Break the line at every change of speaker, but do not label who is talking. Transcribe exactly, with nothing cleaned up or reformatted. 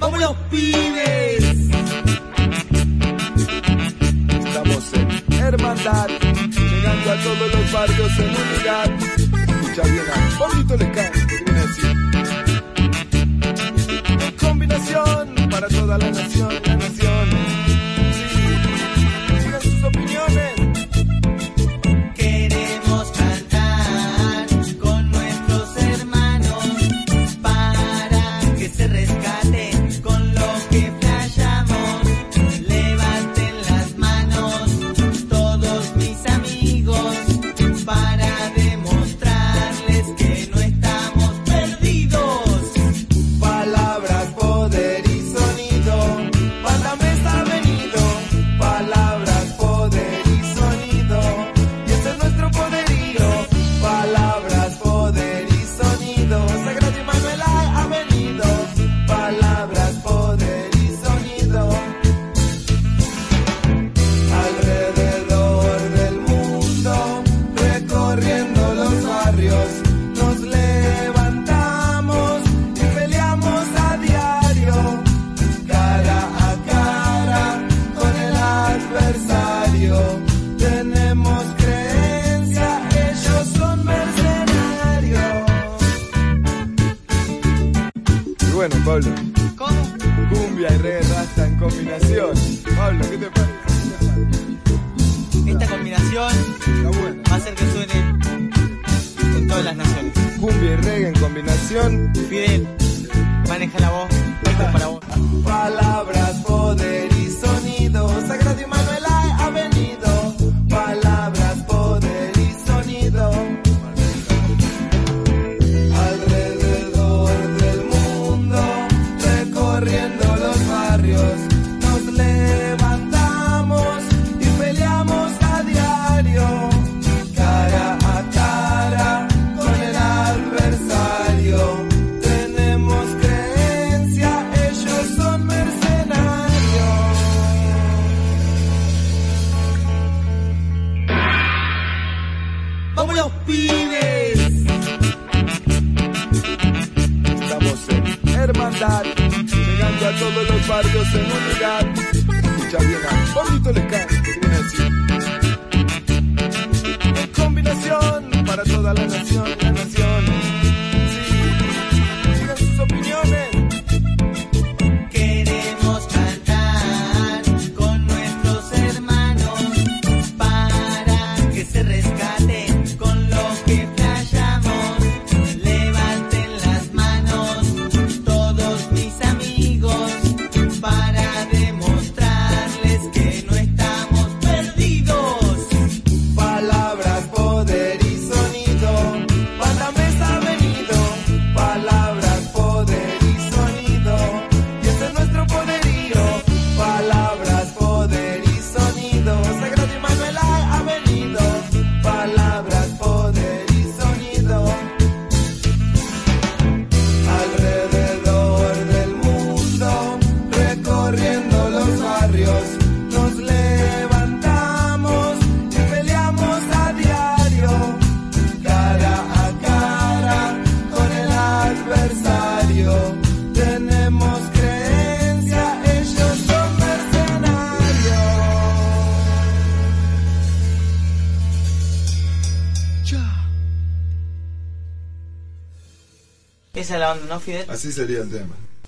los pibes.
Estamos en hermandad, llegando a todos los barrios en unidad. Escucha bien a Pablito Lecán, que viene a decir: en combinación para toda la nación, la nación. Sí, digan sus opiniones.
Queremos cantar con nuestros hermanos para que se rescate con lo que flayamos. Levanten las manos todos mis amigos para demostrarles que no estamos perdidos.
Palabras, poder y sonido, Banda Mesa ha venido. Palabras, poder y sonido, y este es nuestro poderío. Palabras, poder y sonido, Sagrado Emanuel ha venido. Palabras, poder y sonido. Alrededor del mundo, recorriendo los barrios, nos levantamos y peleamos a diario, cara a cara con el adversario. Tenemos creencia, ellos son mercenarios. Y bueno, Pablo,
¿Cómo?
cumbia y reggae rasta en combinación. Pablo, ¿qué te parece?
Esta combinación
Está bueno.
va a hacer que suene en todas las naciones.
Cumbia y reggae en combinación.
Fidel, maneja la voz, esto es para vos.
Palabras, poder y sonido, Sagrado Emanuel ha venido. Palabras, poder y sonido. Alrededor del mundo, recorriendo los barrios, nos levantamos y peleamos a diario, cara a cara con el adversario. Tenemos creencia, ellos son mercenarios.
¡Vamos los pibes!
Estamos en hermandad, llegando a todos los barrios en unidad. Escucha bien a Pablito Lecán, que viene a decir: en combinación para toda la nación, la nación. Sí, digan sus opiniones.
Queremos cantar con nuestros hermanos para que se rescate con lo que flayamos. Levanten las manos todos mis amigos para demostrarles que no estamos perdidos.
Palabras, poder y sonido, Banda Mesa ha venido. Palabras, poder y sonido, y este es nuestro poderío. Palabras, poder y sonido, Sagrado Emanuel ha venido. Palabras, poder y sonido. Alrededor del mundo, recorriendo los barrios, nos levantamos y peleamos a diario, cara a cara con el adversario. Tenemos creencia, ellos son mercenarios.
Esa es la onda, ¿no, Fidel?
Así sería el tema.